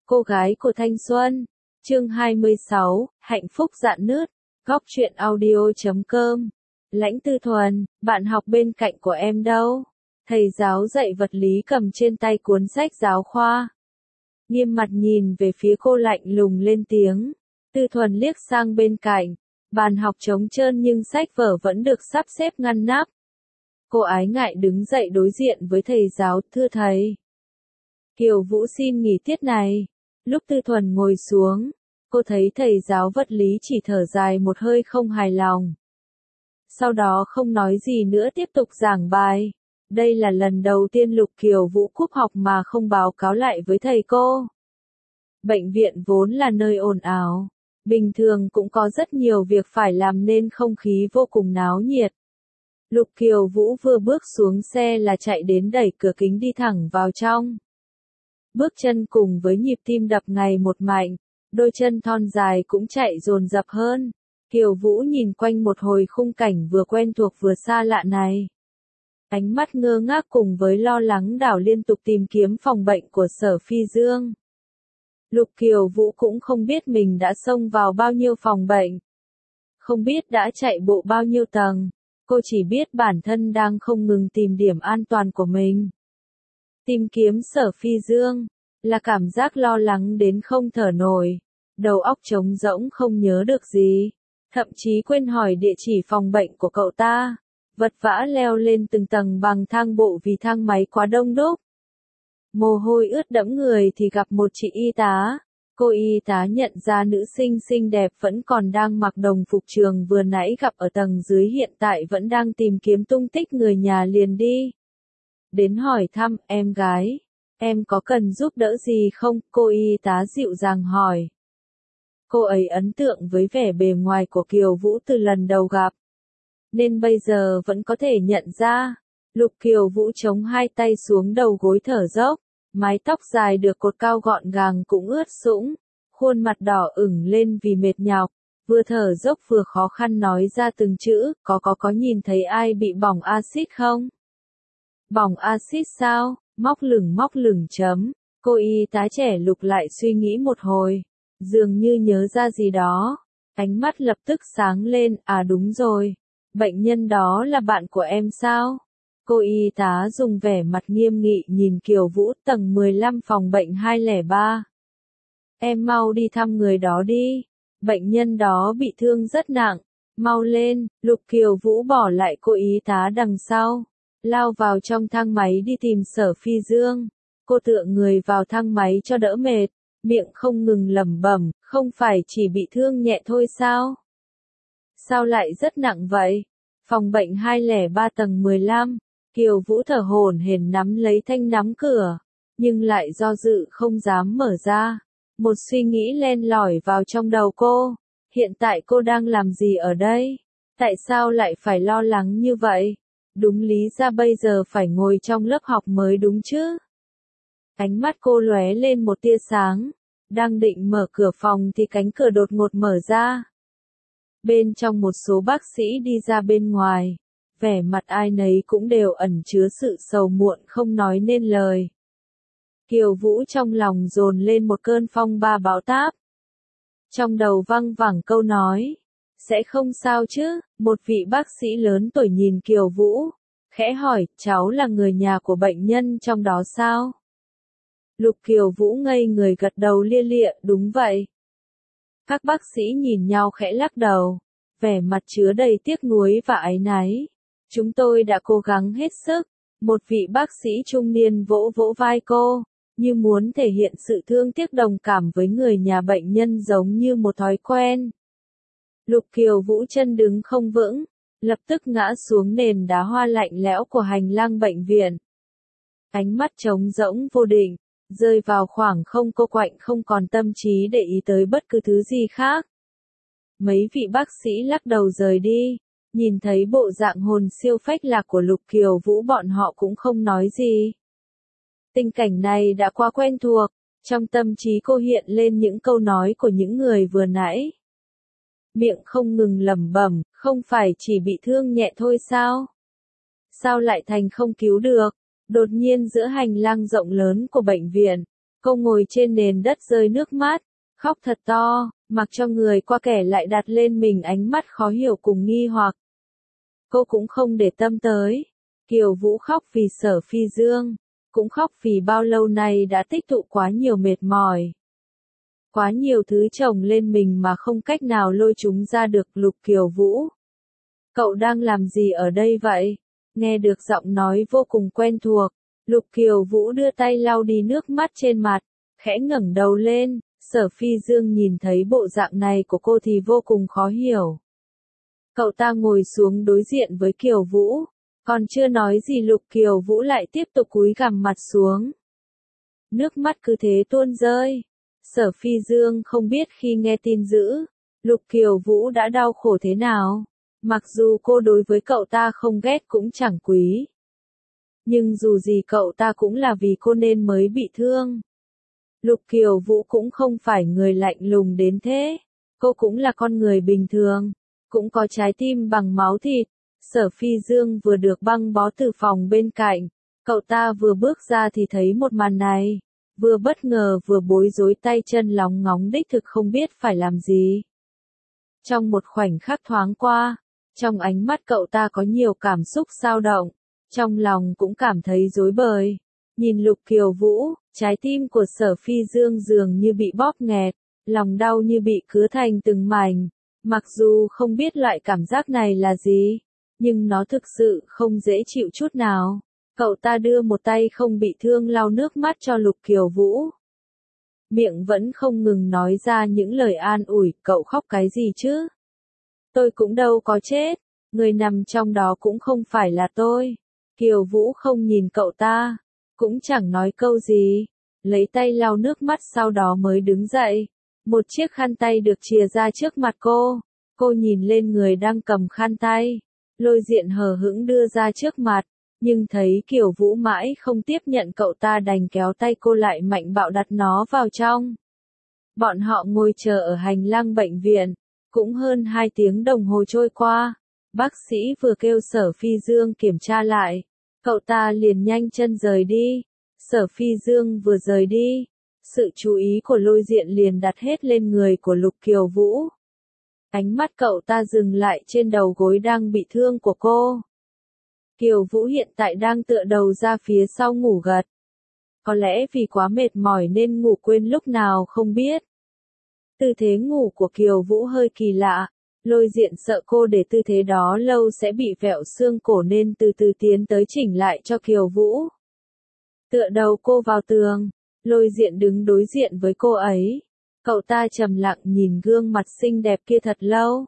Cô gái của thanh xuân. Chương 26, hạnh phúc rạn nứt. Góc truyện audio.com. Lãnh Tư Thuần, bạn học bên cạnh của em đâu? Thầy giáo dạy vật lý cầm trên tay cuốn sách giáo khoa. Nghiêm mặt nhìn về phía cô, lạnh lùng lên tiếng. Tư Thuần liếc sang bên cạnh. Bàn học trống trơn nhưng sách vở vẫn được sắp xếp ngăn nắp. Cô ái ngại đứng dậy đối diện với thầy giáo. Thưa thầy, Kiều Vũ xin nghỉ tiết này. Lúc Tư Thuần ngồi xuống, cô thấy thầy giáo vật lý chỉ thở dài một hơi không hài lòng. Sau đó không nói gì nữa tiếp tục giảng bài. Đây là lần đầu tiên Lục Kiều Vũ cúp học mà không báo cáo lại với thầy cô. Bệnh viện vốn là nơi ồn ào, bình thường cũng có rất nhiều việc phải làm nên không khí vô cùng náo nhiệt. Lục Kiều Vũ vừa bước xuống xe là chạy đến đẩy cửa kính đi thẳng vào trong. Bước chân cùng với nhịp tim đập ngày một mạnh, đôi chân thon dài cũng chạy dồn dập hơn. Kiều Vũ nhìn quanh một hồi khung cảnh vừa quen thuộc vừa xa lạ này. Ánh mắt ngơ ngác cùng với lo lắng đảo liên tục tìm kiếm phòng bệnh của Sở Phi Dương. Lục Kiều Vũ cũng không biết mình đã xông vào bao nhiêu phòng bệnh, không biết đã chạy bộ bao nhiêu tầng, cô chỉ biết bản thân đang không ngừng tìm điểm an toàn của mình. Tìm kiếm Sở Phi Dương, là cảm giác lo lắng đến không thở nổi, đầu óc trống rỗng không nhớ được gì, thậm chí quên hỏi địa chỉ phòng bệnh của cậu ta, vật vã leo lên từng tầng bằng thang bộ vì thang máy quá đông đúc. Mồ hôi ướt đẫm người thì gặp một chị y tá. Cô y tá nhận ra nữ sinh xinh đẹp vẫn còn đang mặc đồng phục trường vừa nãy gặp ở tầng dưới hiện tại vẫn đang tìm kiếm tung tích người nhà liền đi đến hỏi thăm. Em gái, em có cần giúp đỡ gì không? Cô y tá dịu dàng hỏi. Cô ấy ấn tượng với vẻ bề ngoài của Kiều Vũ từ lần đầu gặp, nên bây giờ vẫn có thể nhận ra. Lục Kiều Vũ chống hai tay xuống đầu gối thở dốc, mái tóc dài được cột cao gọn gàng cũng ướt sũng, khuôn mặt đỏ ửng lên vì mệt nhọc, vừa thở dốc vừa khó khăn nói ra từng chữ. Có nhìn thấy ai bị bỏng axit không? Bỏng axit sao? Móc lửng chấm. Cô y tá trẻ lục lại suy nghĩ một hồi, dường như nhớ ra gì đó, ánh mắt lập tức sáng lên. À đúng rồi, bệnh nhân đó là bạn của em sao? Cô y tá dùng vẻ mặt nghiêm nghị nhìn Kiều Vũ. Tầng 15 phòng bệnh 203. Em mau đi thăm người đó đi, bệnh nhân đó bị thương rất nặng, mau lên. Lục Kiều Vũ bỏ lại cô y tá đằng sau, lao vào trong thang máy đi tìm Sở Phi Dương. Cô tựa người vào thang máy cho đỡ mệt, miệng không ngừng lẩm bẩm, không phải chỉ bị thương nhẹ thôi sao? Sao lại rất nặng vậy? Phòng bệnh 203 tầng 15. Kiều Vũ thở hổn hển nắm lấy thanh nắm cửa, nhưng lại do dự không dám mở ra. Một suy nghĩ len lỏi vào trong đầu cô. Hiện tại cô đang làm gì ở đây? Tại sao lại phải lo lắng như vậy? Đúng lý ra bây giờ phải ngồi trong lớp học mới đúng chứ? Ánh mắt cô lóe lên một tia sáng. Đang định mở cửa phòng thì cánh cửa đột ngột mở ra. Bên trong một số bác sĩ đi ra bên ngoài. Vẻ mặt ai nấy cũng đều ẩn chứa sự sầu muộn không nói nên lời. Kiều Vũ trong lòng dồn lên một cơn phong ba bão táp. Trong đầu văng vẳng câu nói, sẽ không sao chứ? Một vị bác sĩ lớn tuổi nhìn Kiều Vũ, khẽ hỏi, cháu là người nhà của bệnh nhân trong đó sao? Lục Kiều Vũ ngây người gật đầu lia lịa, đúng vậy. Các bác sĩ nhìn nhau khẽ lắc đầu, vẻ mặt chứa đầy tiếc nuối và áy náy. Chúng tôi đã cố gắng hết sức. Một vị bác sĩ trung niên vỗ vỗ vai cô, như muốn thể hiện sự thương tiếc đồng cảm với người nhà bệnh nhân giống như một thói quen. Lục Kiều Vũ chân đứng không vững, lập tức ngã xuống nền đá hoa lạnh lẽo của hành lang bệnh viện. Ánh mắt trống rỗng vô định, rơi vào khoảng không, cô quạnh không còn tâm trí để ý tới bất cứ thứ gì khác. Mấy vị bác sĩ lắc đầu rời đi. Nhìn thấy bộ dạng hồn siêu phách lạc của Lục Kiều Vũ bọn họ cũng không nói gì. Tình cảnh này đã quá quen thuộc, trong tâm trí cô hiện lên những câu nói của những người vừa nãy. Miệng không ngừng lẩm bẩm, không phải chỉ bị thương nhẹ thôi sao? Sao lại thành không cứu được? Đột nhiên giữa hành lang rộng lớn của bệnh viện, Cô ngồi trên nền đất rơi nước mắt, khóc thật to, mặc cho người qua kẻ lại đặt lên mình ánh mắt khó hiểu cùng nghi hoặc. Cô cũng không để tâm tới. Kiều Vũ khóc vì Sở Phi Dương, cũng khóc vì bao lâu nay đã tích tụ quá nhiều mệt mỏi. Quá nhiều thứ chồng lên mình mà không cách nào lôi chúng ra được. Lục Kiều Vũ. Cậu đang làm gì ở đây vậy? Nghe được giọng nói vô cùng quen thuộc, Lục Kiều Vũ đưa tay lau đi nước mắt trên mặt, khẽ ngẩng đầu lên. Sở Phi Dương nhìn thấy bộ dạng này của cô thì vô cùng khó hiểu. Cậu ta ngồi xuống đối diện với Kiều Vũ, còn chưa nói gì Lục Kiều Vũ lại tiếp tục cúi gằm mặt xuống. Nước mắt cứ thế tuôn rơi. Sở Phi Dương không biết khi nghe tin dữ, Lục Kiều Vũ đã đau khổ thế nào. Mặc dù cô đối với cậu ta không ghét cũng chẳng quý. Nhưng dù gì cậu ta cũng là vì cô nên mới bị thương. Lục Kiều Vũ cũng không phải người lạnh lùng đến thế. Cô cũng là con người bình thường, cũng có trái tim bằng máu thịt. Sở Phi Dương vừa được băng bó từ phòng bên cạnh. Cậu ta vừa bước ra thì thấy một màn này. Vừa bất ngờ vừa bối rối, tay chân lóng ngóng đích thực không biết phải làm gì. Trong một khoảnh khắc thoáng qua, trong ánh mắt cậu ta có nhiều cảm xúc dao động, trong lòng cũng cảm thấy rối bời. Nhìn Lục Kiều Vũ, trái tim của Sở Phi Dương dường như bị bóp nghẹt, lòng đau như bị cứa thành từng mảnh. Mặc dù không biết loại cảm giác này là gì, nhưng nó thực sự không dễ chịu chút nào. Cậu ta đưa một tay không bị thương lau nước mắt cho Lục Kiều Vũ. Miệng vẫn không ngừng nói ra những lời an ủi, cậu khóc cái gì chứ? Tôi cũng đâu có chết, người nằm trong đó cũng không phải là tôi. Kiều Vũ không nhìn cậu ta, cũng chẳng nói câu gì, lấy tay lau nước mắt sau đó mới đứng dậy. Một chiếc khăn tay được chìa ra trước mặt cô nhìn lên người đang cầm khăn tay, Lôi Diện hờ hững đưa ra trước mặt. Nhưng thấy Kiều Vũ mãi không tiếp nhận, cậu ta đành kéo tay cô lại mạnh bạo đặt nó vào trong. Bọn họ ngồi chờ ở hành lang bệnh viện, cũng hơn 2 tiếng đồng hồ trôi qua. Bác sĩ vừa kêu Sở Phi Dương kiểm tra lại, cậu ta liền nhanh chân rời đi. Sở Phi Dương vừa rời đi, sự chú ý của Lôi Diện liền đặt hết lên người của Lục Kiều Vũ. Ánh mắt cậu ta dừng lại trên đầu gối đang bị thương của cô. Kiều Vũ hiện tại đang tựa đầu ra phía sau ngủ gật. Có lẽ vì quá mệt mỏi nên ngủ quên lúc nào không biết. Tư thế ngủ của Kiều Vũ hơi kỳ lạ. Lôi Diện sợ cô để tư thế đó lâu sẽ bị vẹo xương cổ nên từ từ tiến tới chỉnh lại cho Kiều Vũ. Tựa đầu cô vào tường, Lôi Diện đứng đối diện với cô ấy. Cậu ta trầm lặng nhìn gương mặt xinh đẹp kia thật lâu.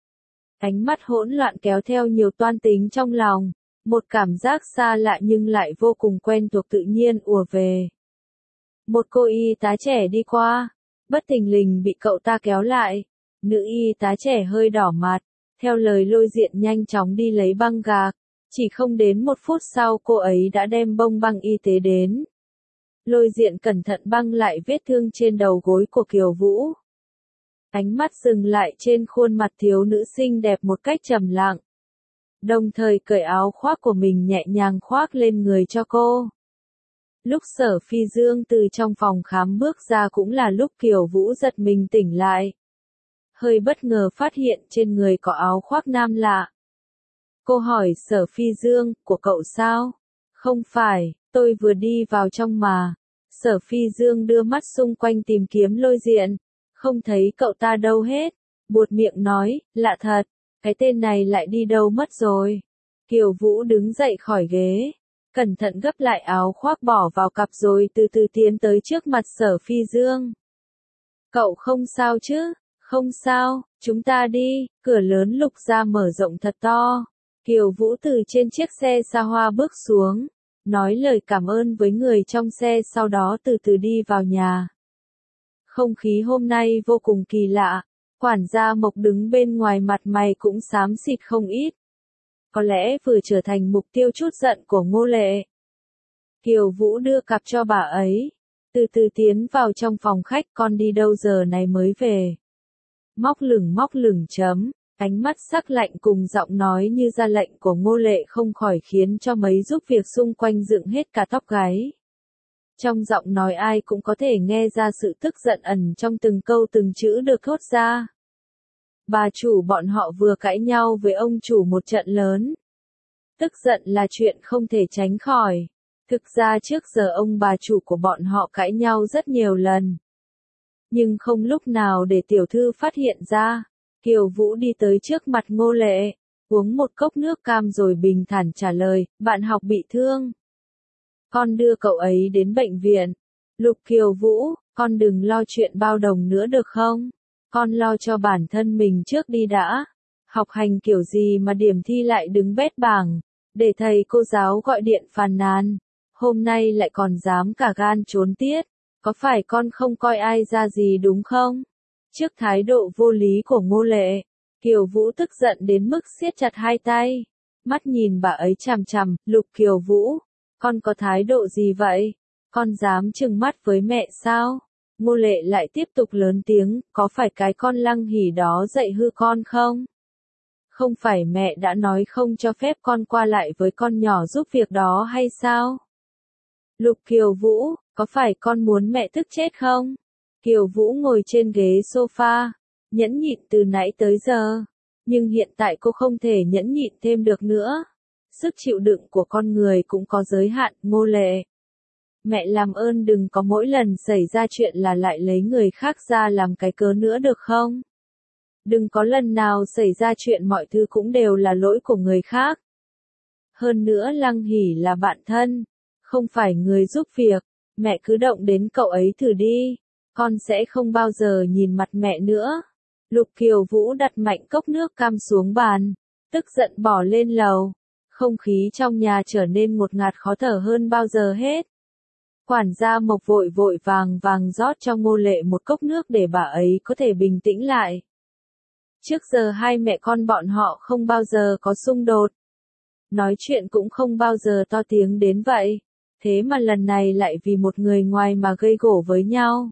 Ánh mắt hỗn loạn kéo theo nhiều toan tính trong lòng. Một cảm giác xa lạ nhưng lại vô cùng quen thuộc tự nhiên ùa về. Một cô y tá trẻ đi qua, bất thình lình bị cậu ta kéo lại. Nữ y tá trẻ hơi đỏ mặt, theo lời Lôi Diện nhanh chóng đi lấy băng gạc. Chỉ không đến 1 phút sau cô ấy đã đem bông băng y tế đến. Lôi Diện cẩn thận băng lại vết thương trên đầu gối của Kiều Vũ. Ánh mắt dừng lại trên khuôn mặt thiếu nữ xinh đẹp một cách trầm lặng. Đồng thời cởi áo khoác của mình nhẹ nhàng khoác lên người cho cô. Lúc Sở Phi Dương từ trong phòng khám bước ra cũng là lúc Kiều Vũ giật mình tỉnh lại. Hơi bất ngờ phát hiện trên người có áo khoác nam lạ. Cô hỏi Sở Phi Dương, của cậu sao? Không phải, tôi vừa đi vào trong mà. Sở Phi Dương đưa mắt xung quanh tìm kiếm Lôi Diện, không thấy cậu ta đâu hết. Buột miệng nói, lạ thật. Cái tên này lại đi đâu mất rồi? Kiều Vũ đứng dậy khỏi ghế, cẩn thận gấp lại áo khoác bỏ vào cặp rồi từ từ tiến tới trước mặt Sở Phi Dương. Cậu không sao chứ? Không sao, chúng ta đi. Cửa lớn Lục gia mở rộng thật to. Kiều Vũ từ trên chiếc xe xa hoa bước xuống, nói lời cảm ơn với người trong xe sau đó từ từ đi vào nhà. Không khí hôm nay vô cùng kỳ lạ. Quản gia Mộc đứng bên ngoài mặt mày cũng xám xịt không ít. Có lẽ vừa trở thành mục tiêu chút giận của Ngô Lệ. Kiều Vũ đưa cặp cho bà ấy. Từ từ tiến vào trong phòng khách, con đi đâu giờ này mới về? Móc lửng chấm. Ánh mắt sắc lạnh cùng giọng nói như ra lệnh của Ngô Lệ không khỏi khiến cho mấy giúp việc xung quanh dựng hết cả tóc gáy. Trong giọng nói ai cũng có thể nghe ra sự tức giận ẩn trong từng câu từng chữ được thốt ra. Bà chủ bọn họ vừa cãi nhau với ông chủ một trận lớn. Tức giận là chuyện không thể tránh khỏi. Thực ra trước giờ ông bà chủ của bọn họ cãi nhau rất nhiều lần. Nhưng không lúc nào để tiểu thư phát hiện ra. Kiều Vũ đi tới trước mặt Ngô Lệ, uống một cốc nước cam rồi bình thản trả lời, bạn học bị thương. Con đưa cậu ấy đến bệnh viện. Lục Kiều Vũ, con đừng lo chuyện bao đồng nữa được không? Con lo cho bản thân mình trước đi đã. Học hành kiểu gì mà điểm thi lại đứng bét bảng, để thầy cô giáo gọi điện phàn nàn. Hôm nay lại còn dám cả gan trốn tiết. Có phải con không coi ai ra gì đúng không? Trước thái độ vô lý của Ngô Lệ, Kiều Vũ tức giận đến mức siết chặt hai tay. Mắt nhìn bà ấy chằm chằm, Lục Kiều Vũ, con có thái độ gì vậy? Con dám trừng mắt với mẹ sao? Ngô Lệ lại tiếp tục lớn tiếng, có phải cái con Lăng Hỉ đó dạy hư con không? Không phải mẹ đã nói không cho phép con qua lại với con nhỏ giúp việc đó hay sao? Lục Kiều Vũ, có phải con muốn mẹ tức chết không? Kiều Vũ ngồi trên ghế sofa, nhẫn nhịn từ nãy tới giờ. Nhưng hiện tại cô không thể nhẫn nhịn thêm được nữa. Sức chịu đựng của con người cũng có giới hạn, Ngô Lệ. Mẹ làm ơn đừng có mỗi lần xảy ra chuyện là lại lấy người khác ra làm cái cớ nữa được không? Đừng có lần nào xảy ra chuyện mọi thứ cũng đều là lỗi của người khác. Hơn nữa Lăng Hỉ là bạn thân, không phải người giúp việc. Mẹ cứ động đến cậu ấy thử đi. Con sẽ không bao giờ nhìn mặt mẹ nữa. Lục Kiều Vũ đặt mạnh cốc nước cam xuống bàn, tức giận bỏ lên lầu. Không khí trong nhà trở nên ngột ngạt khó thở hơn bao giờ hết. Quản gia Mộc vội vội vàng vàng rót cho Ngô Lệ một cốc nước để bà ấy có thể bình tĩnh lại. Trước giờ hai mẹ con bọn họ không bao giờ có xung đột. Nói chuyện cũng không bao giờ to tiếng đến vậy. Thế mà lần này lại vì một người ngoài mà gây gổ với nhau.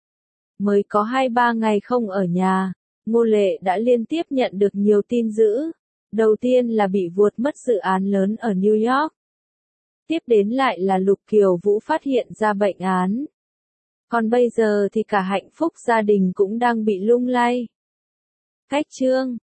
Mới có 2-3 ngày không ở nhà, Ngô Lệ đã liên tiếp nhận được nhiều tin dữ. Đầu tiên là bị vuột mất dự án lớn ở New York. Tiếp đến lại là Lục Kiều Vũ phát hiện ra bệnh án. Còn bây giờ thì cả hạnh phúc gia đình cũng đang bị lung lay. Cách chương